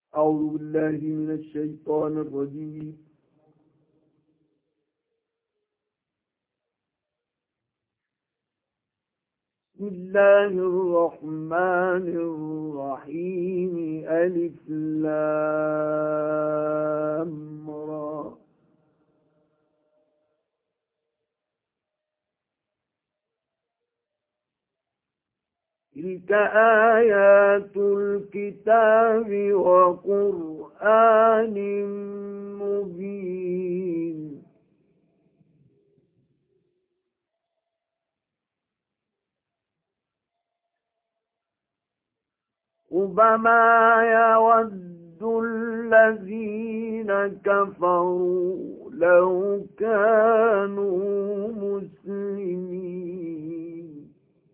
أعوذ بالله من الشيطان الرجيم. بسم الله الرحمن الرحيم. ألف لام را. تلك آيات الكتاب وقرآن مبين. ربما يود الذين كفروا لو كانوا مسلمين.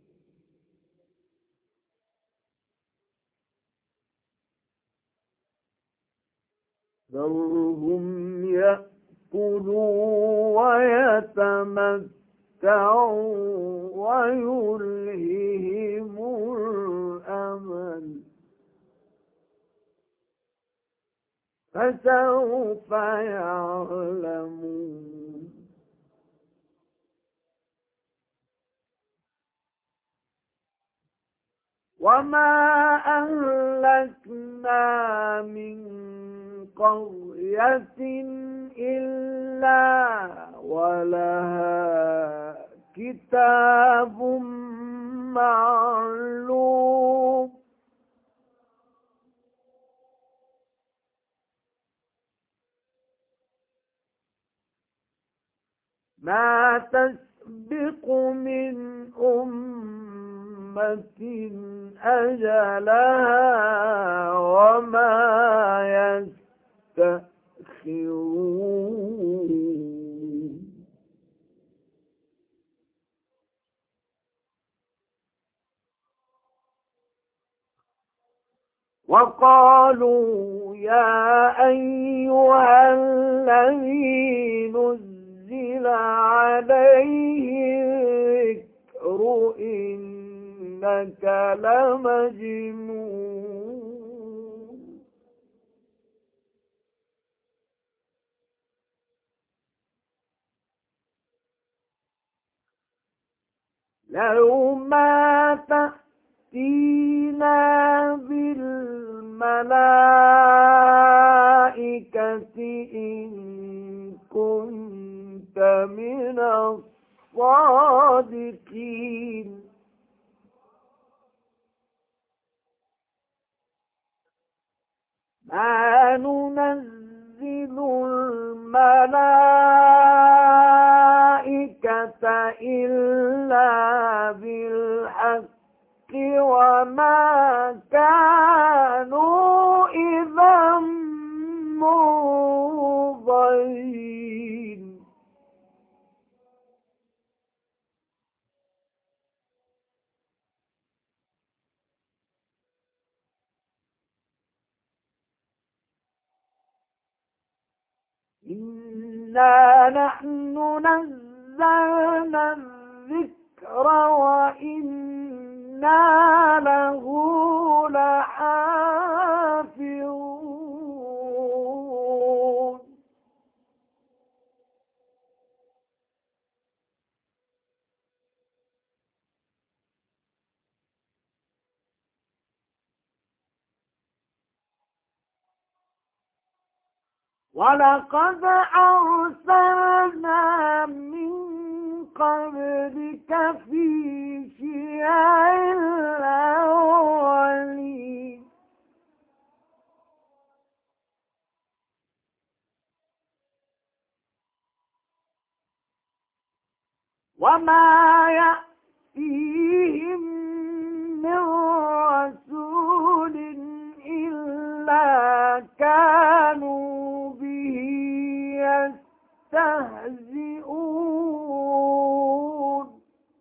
ذرهم يأكلوا ويتمتعوا ويلههم الأمل، فسوف يعلمون. وما أهلكنا من قرية إلا ولها كتاب معلوم. ما تسبق من أمة أجلها وما يستأخرون. وقالوا يا أيها الذي نزل عليه الذكر إنك لمجنون. لو ما تأتينا بالملائكة إن كنت من الصادقين. ما ننزل الملائكة إلا بالحق وما كانوا إذا منظرين. إنا نحن نزلنا الذكر وإنا له لحافظون. ولقد أرسلنا من قبلك في شيع الأولين. وما يأتيهم من رسول إلا كانوا به يستهزئون.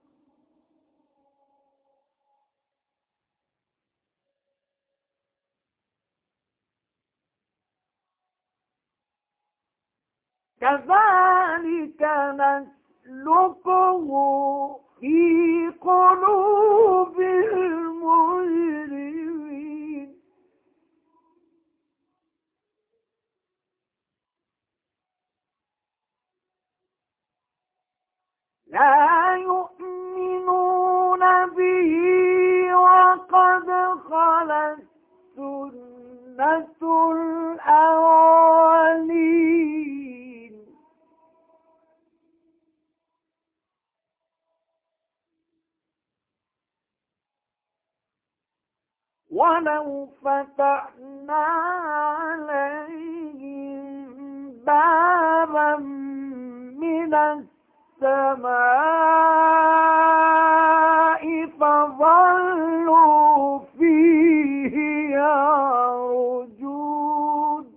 كذلك نسلكه في قلوب المجرمين. لا يؤمنون به وقد خلت سنة الأولين ولو فتحنا عليهم بابا من السماء فظلوا فيه يعرجون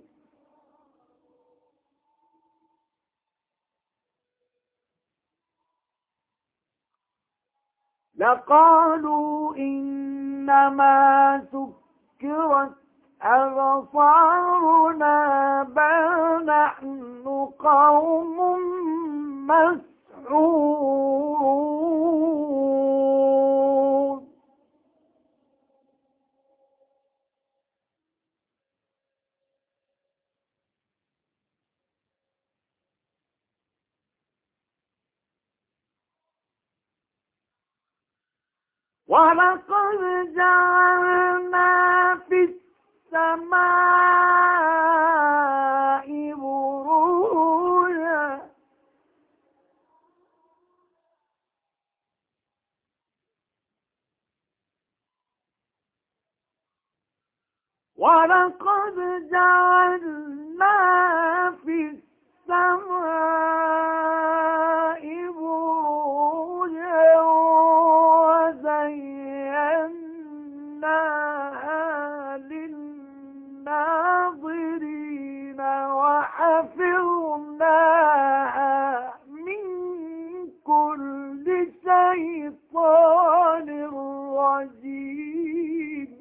لقالوا إنما سكرت أبصارنا بل نحن قوم مسحورون ولقد جعلنا في السماء بروجا ولقد جعلنا في السماء بروجا وزيناها للناظرين وحفظناها من كل شيطان رجيم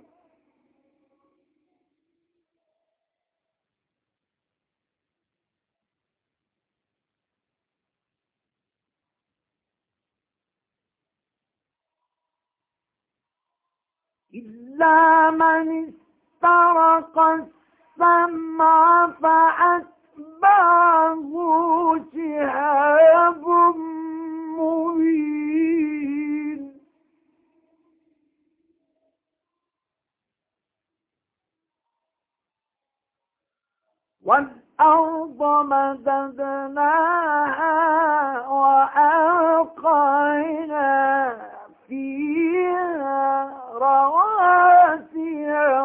إلا من استرق السمع فأتبعه شهاب مبين والأرض مددناها وألقينا فيها رواسي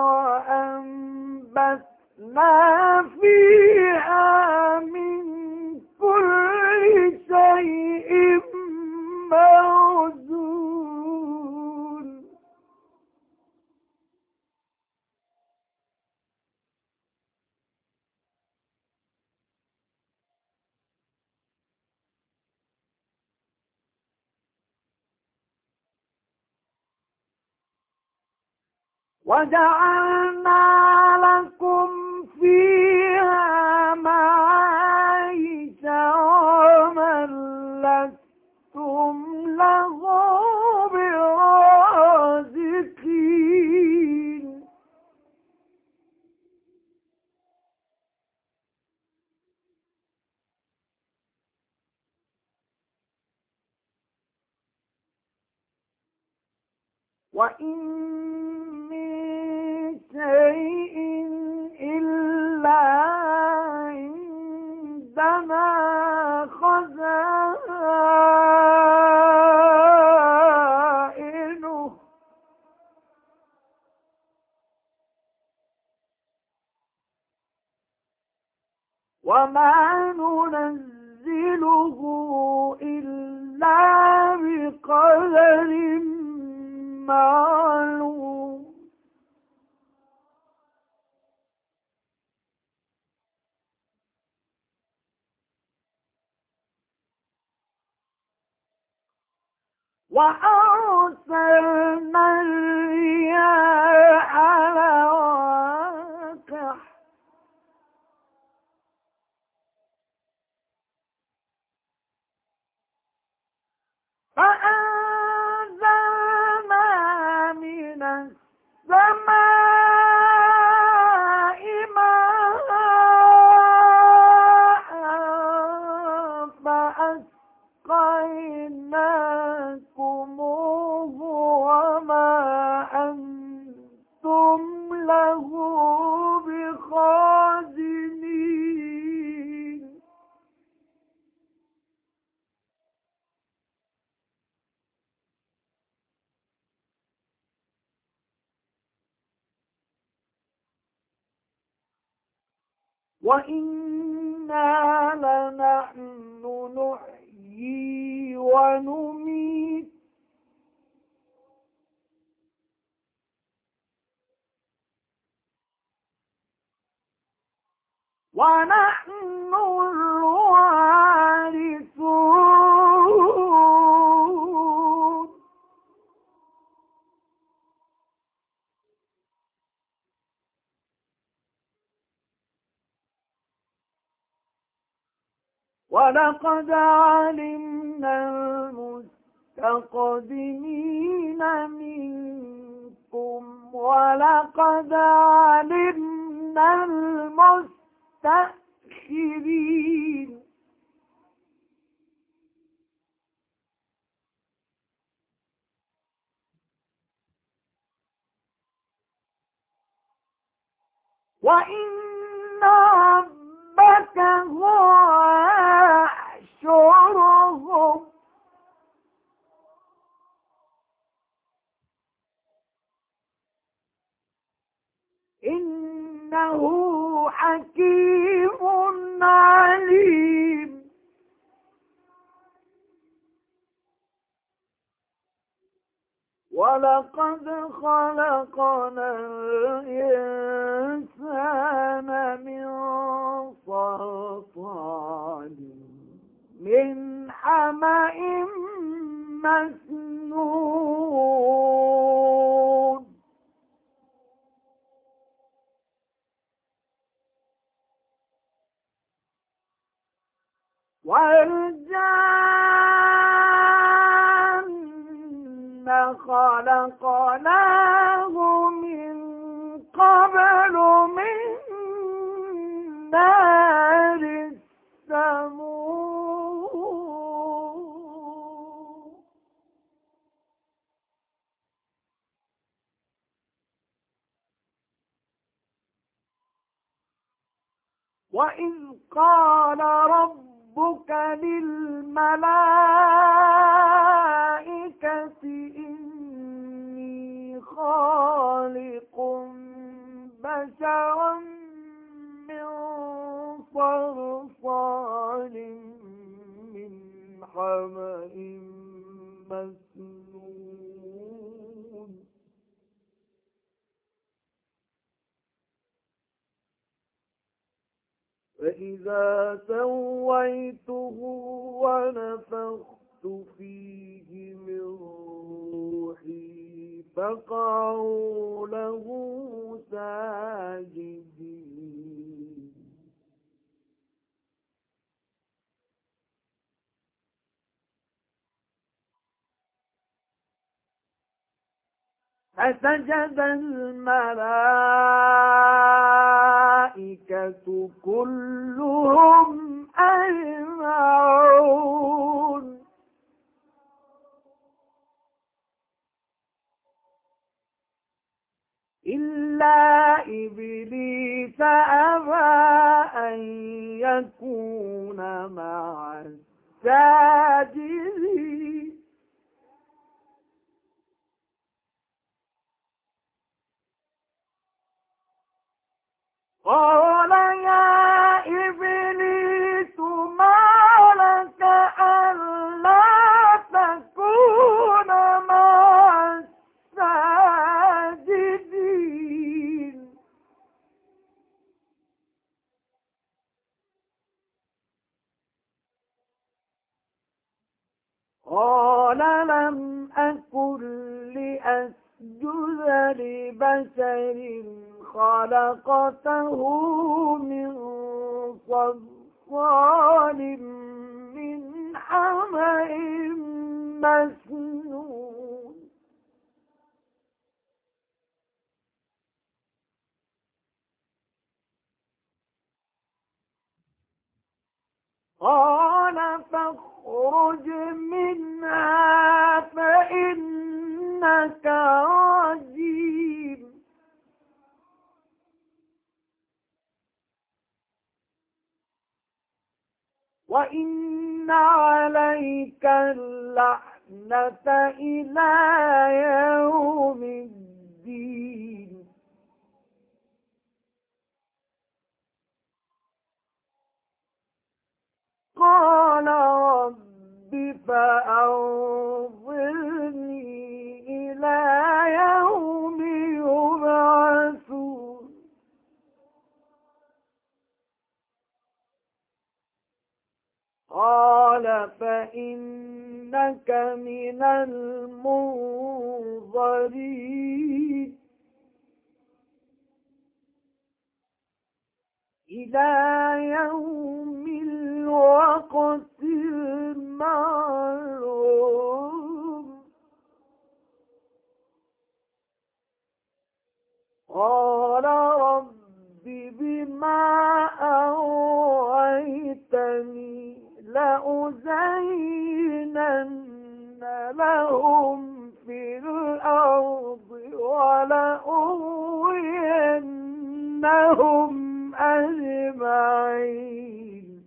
وأنبتنا فيها من كل شيء موزون وجعلنا لكم فيها معايش ومن لستم له برازقين وإن من شيء إلا عندنا خزائنه وما ننزله إلا بقدر معلوم وأرسلنا الرياح لواقح فأنزلنا من السماء ماء فأسقيناكم وإنا لنحن نحيي ونميت ونحن الوارثون. ولقد علمنا المستقدمين منكم ولقد علمنا المستأخرين. وإن ربك هو يحشرهم إنه حكيم عليم. ولقد خلقنا الإنسان من صلصال من حمأ مسنون. والجان خلقناه من قبل من نار السموم. وإذ قال ربك للملائكة إني خالق بشرا من صلصال من حمأ مسنون. فإذا سويته ونفخت فيه من روحي فقعوا له ساجدين. فسجد الملائكة كلهم أجمعون إلا إبليس أبى أن يكون مع الساجدين. قال يا إبليس ما لك ألا تكون مع الساجدين. قال لم أكن لأسجد لبشر خلقته من صلصال من حمأ مسنون. قال فاخرج منها فإنك رجيم وإن عليك اللعنة إلى يوم الدين. قال فإنك من المنظرين إلى يوم الوقت المعلوم قال رب بما أغويتني لأزينن لهم في الأرض ولأغوينهم أجمعين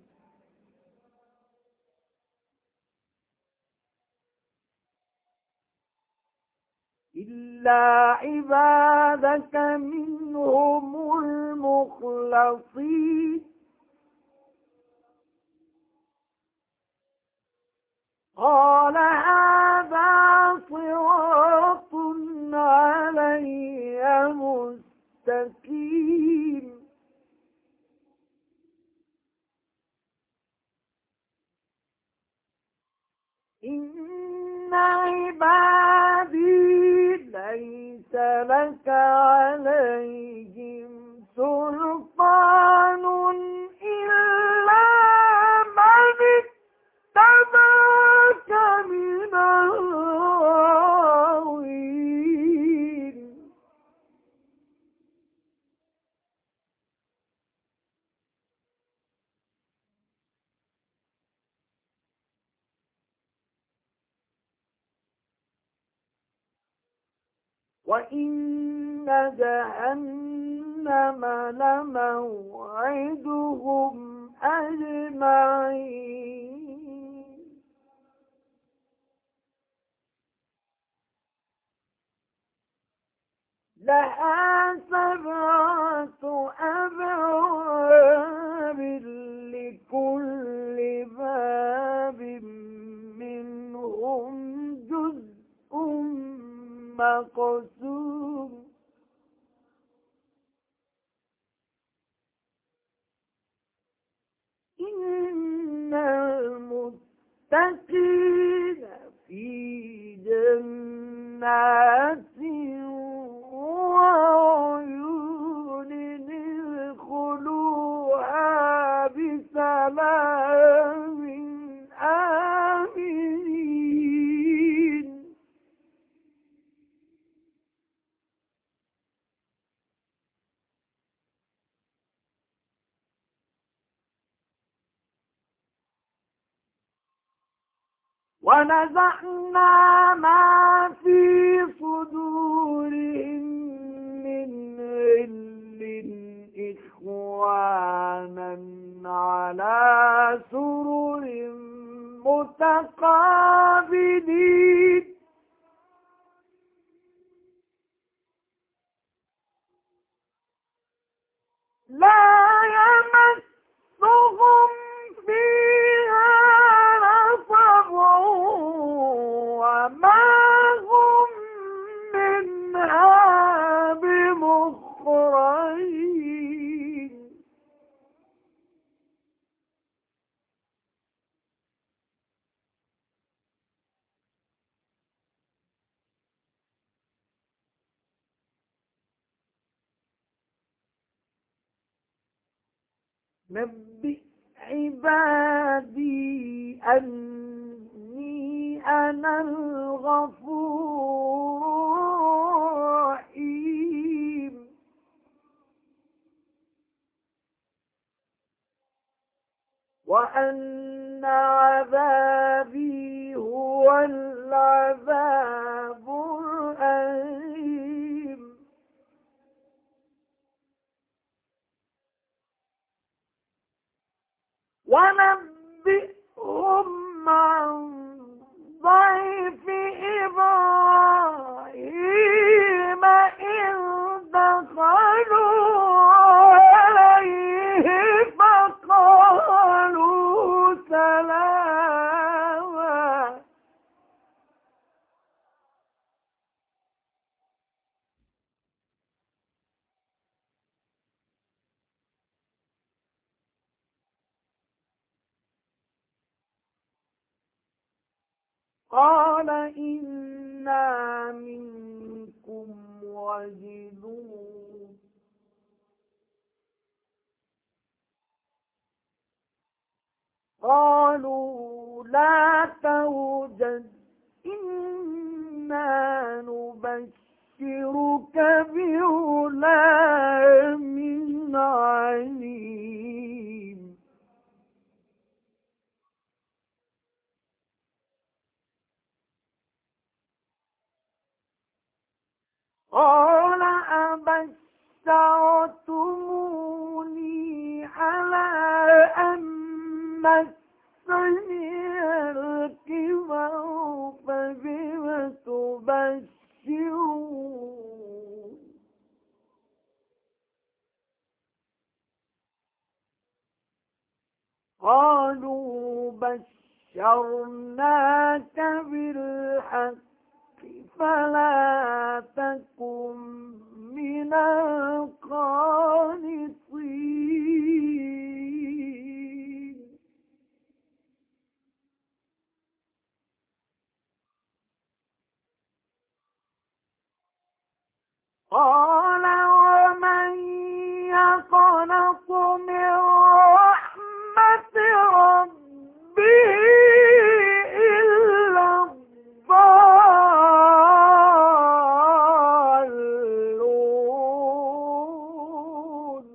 إلا عبادك منهم المخلصين قال هذا صراط علي مستقيم إن عبادي ليس لك عليهم سلطان إلا من اتبعك من الغاوين وإن جهنم لموعدهم أجمعين لها 7 أبواب لكل باب منهم جزء مقسوم إن المتقين في جنات وعيون ادخلوها بسلام آمنين ونزعنا ما في صدورهم من غل إخوانا على سرر متقابلين لا يمسهم فيها نصب وما هم منها بمخرجين نبئ عبادي أني أنا الغفور الرحيم وأن عذابي هو العذاب الأليم ونبئهم عن ضيف إبراهيم إذ دخلوا عليه فقالوا سلاما قال إنا منكم وجلون قالوا لا توجل إنا نبشرك بغلام عليم قال أبشرتموني على أن مسني الكبر فبم تبشرون قالوا بشرناك بالحق فلا تكن من القانطين قال ومن يقنط من رحمة ربه إلا الضالون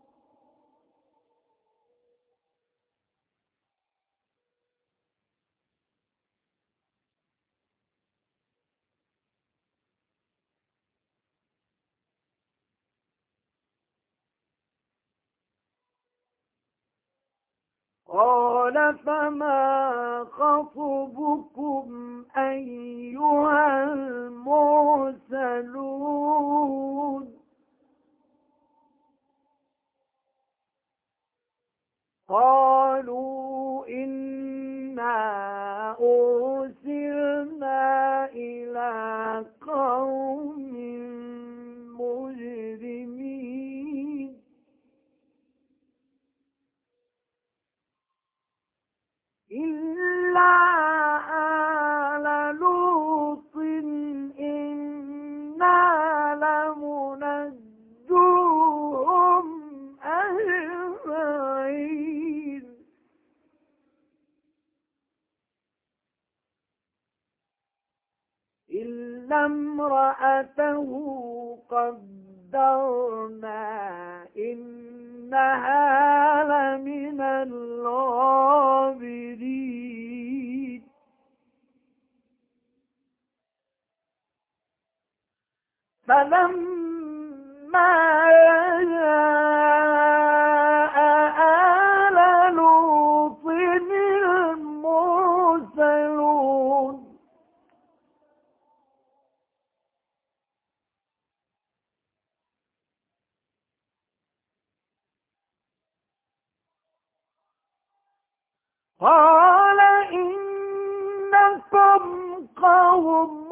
قال فما خطبكم أيها المرسلون قالوا إنا أرسلنا إلى قوم مجرمين إلا آل لوط إنا لمنجوهم أجمعين إلا امرأته قدرنا إنها لمن الغابرين فلما جاء آل لوط المرسلون قال إنكم قوم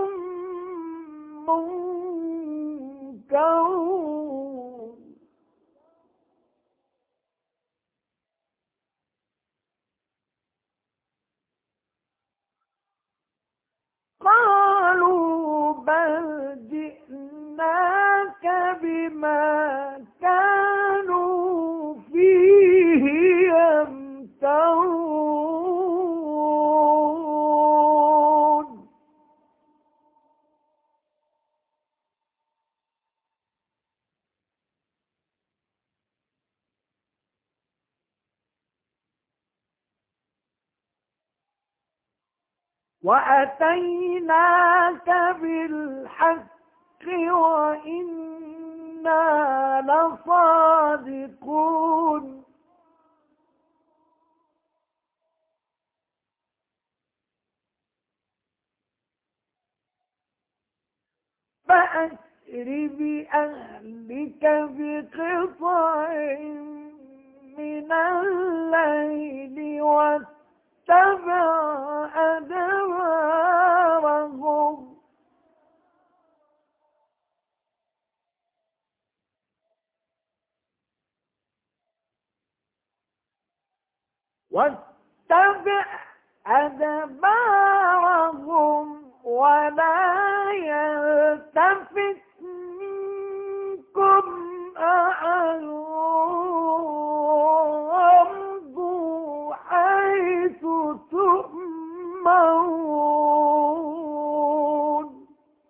منكرون قالوا بل جئناك بما كانوا فيه يمترون وأتيناك بالحق وإنا لصادقون فأسر بأهلك بقطع من الليل واتبع أدبارهم واتبع أدبارهم ولا يلتفت منكم أحد وامضوا حيث تؤمرون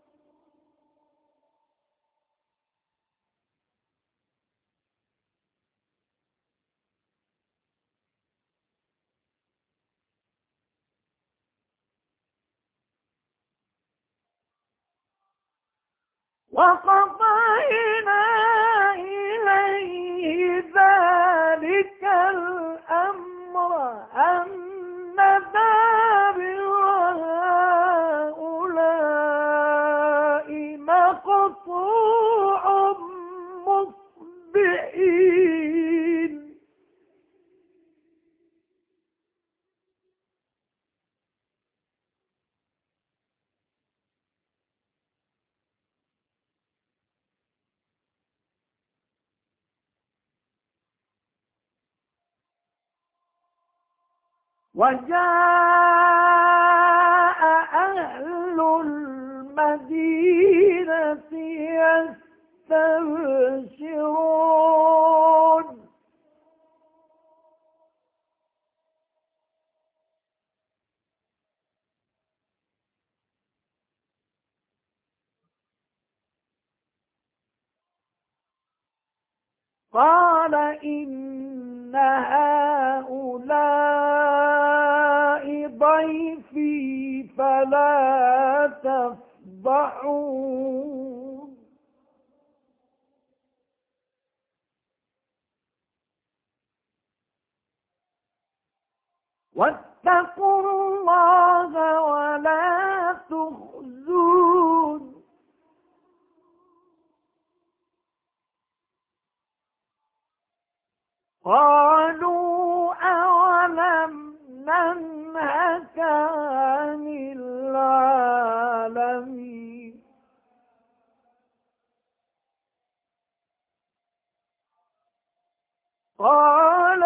وقضينا إليه ذلك الأمر أن دابر هؤلاء مقطوع مصبحين وجاء أهل المدينة يستبشرون قال إن هؤلاء ضيفي فلا تفضحون واتقوا الله ولا تخزون قالوا أولم ننهك عن العالمين قال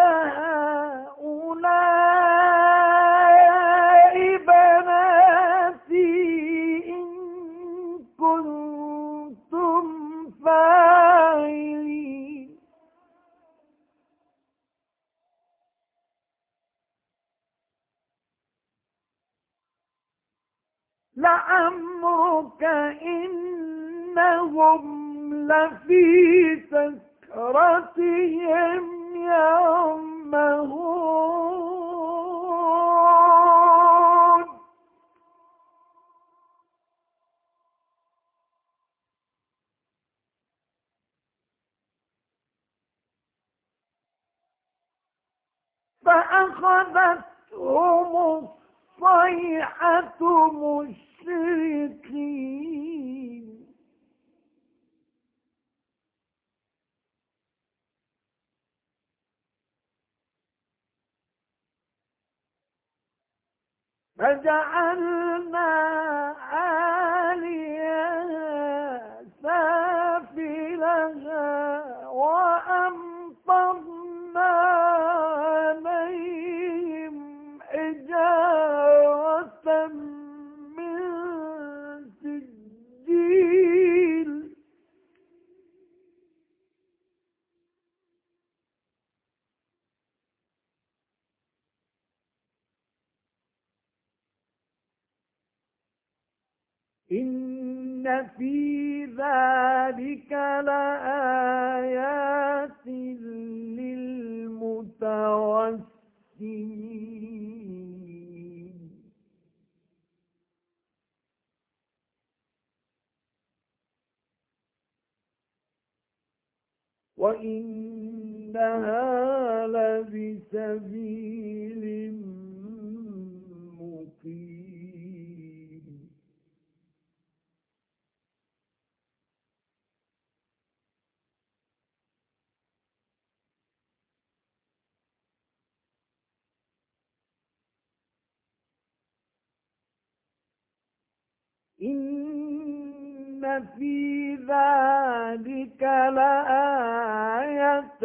هؤلاء بناتي إن كنتم فاعلين لعمرك إنهم لفي سكرتهم يعمهون فأخذتهم الصيحة مشرقين فجعلنا عاليها سافلها وأمطرنا عليهم حجارة من سجيل إن في ذلك لآيات للمتوسمين وإنها لبسبيل مقيم إن في ذلك لآية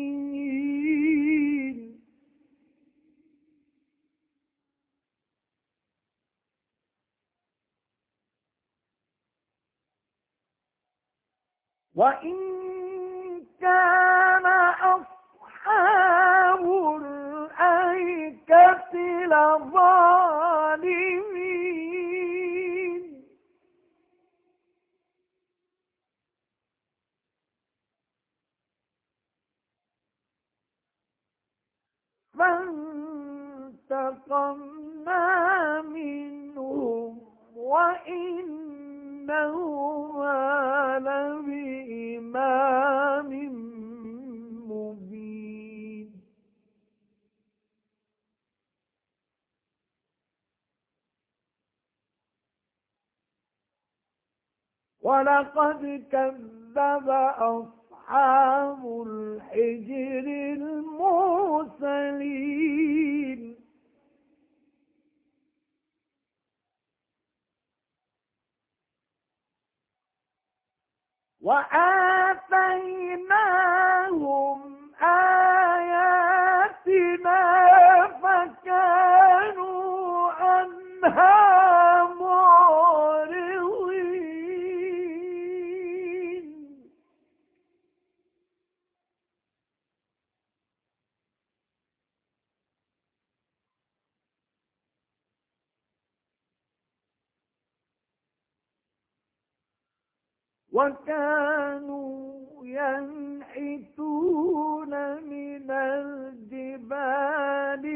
للمؤمنين وإن كان أصحاب الأيكة لظالمين فانتقمنا منهم وإنهما لبإمام مبين ولقد كذب أصحاب الحجر المرسلين وآتيناهم آياتنا فكانوا عنها معرضين وكانوا ينحتون من الجبال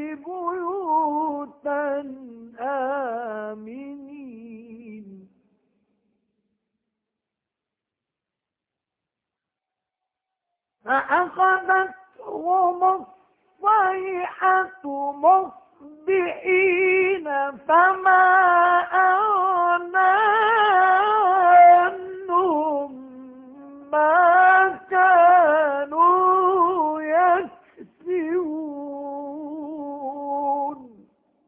بيوتا آمنين فأخذتهم الصيحة مصبحين فما أغنى عنهم ما كانوا يكسبون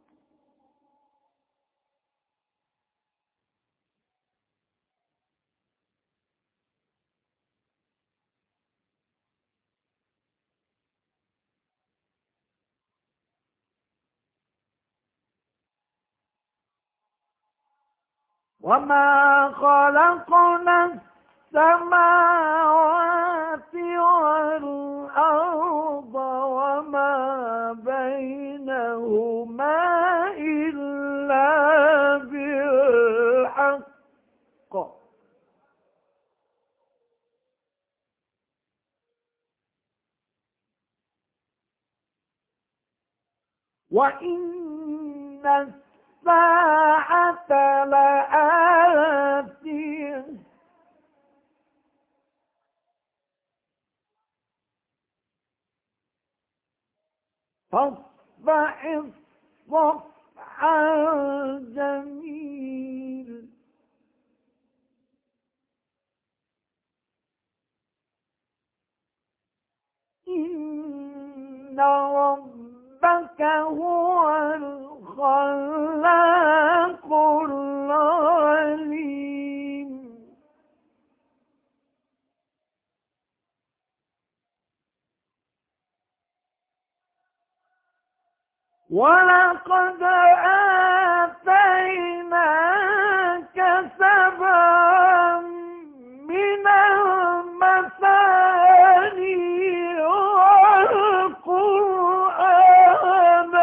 وما خلقنا السماوات والأرض وما بينهما إلا بالحق وإن الساعة لآتية فاصفح الصفح الجميل إن ربك هو الخلاق العليم ولقد آتيناك سبعا من المثاني والقرآن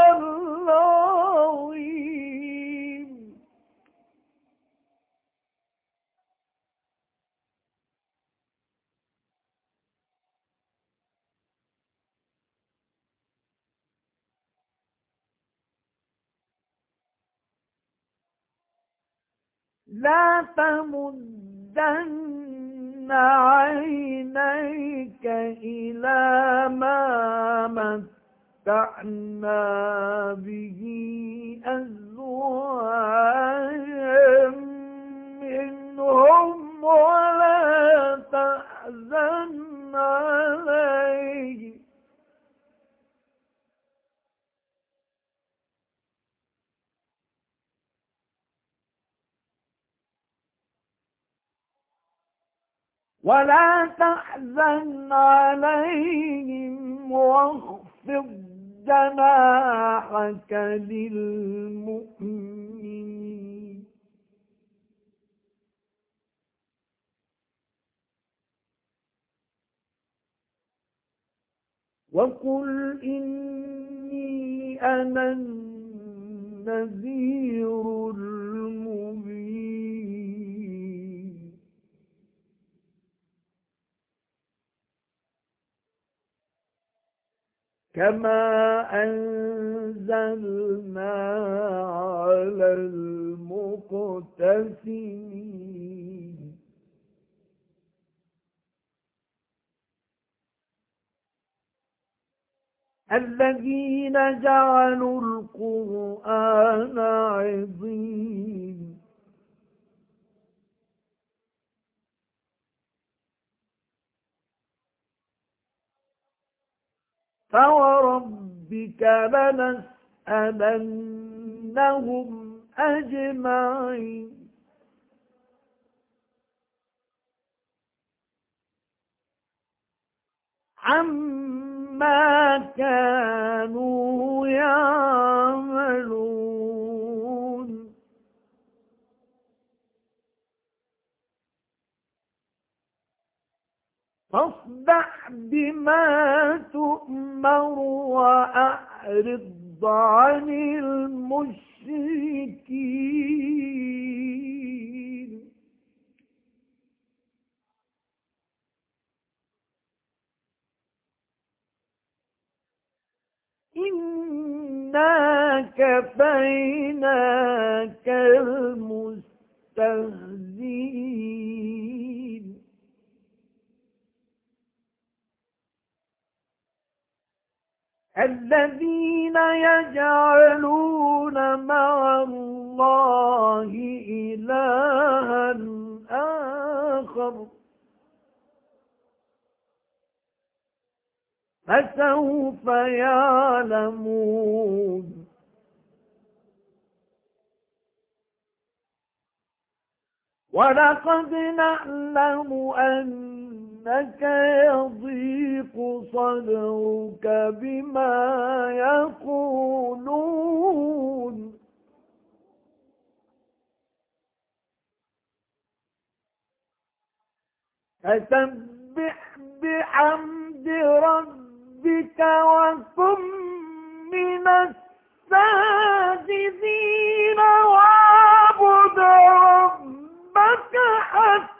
العظيم لا تمدن عينيك إلى ما متعنا به أزواجا منهم ولا تحزن عليهم واخفض جناحك للمؤمنين وقل إني أنا النذير المبين كما أنزلنا على المقتسمين الذين جعلوا القرآن عضين فوربك لنسألنهم أجمعين عما كانوا يعملون فاصدع بما تؤمر وأعرض عن المشركين إنا كفيناك المستهزئين الذين يجعلون مع الله إلها آخر فسوف يعلمون ولقد نعلم أنك يضيق صدرك بما يقولون فسبح بحمد ربك وكن من الساجدين واعبد ربك حتى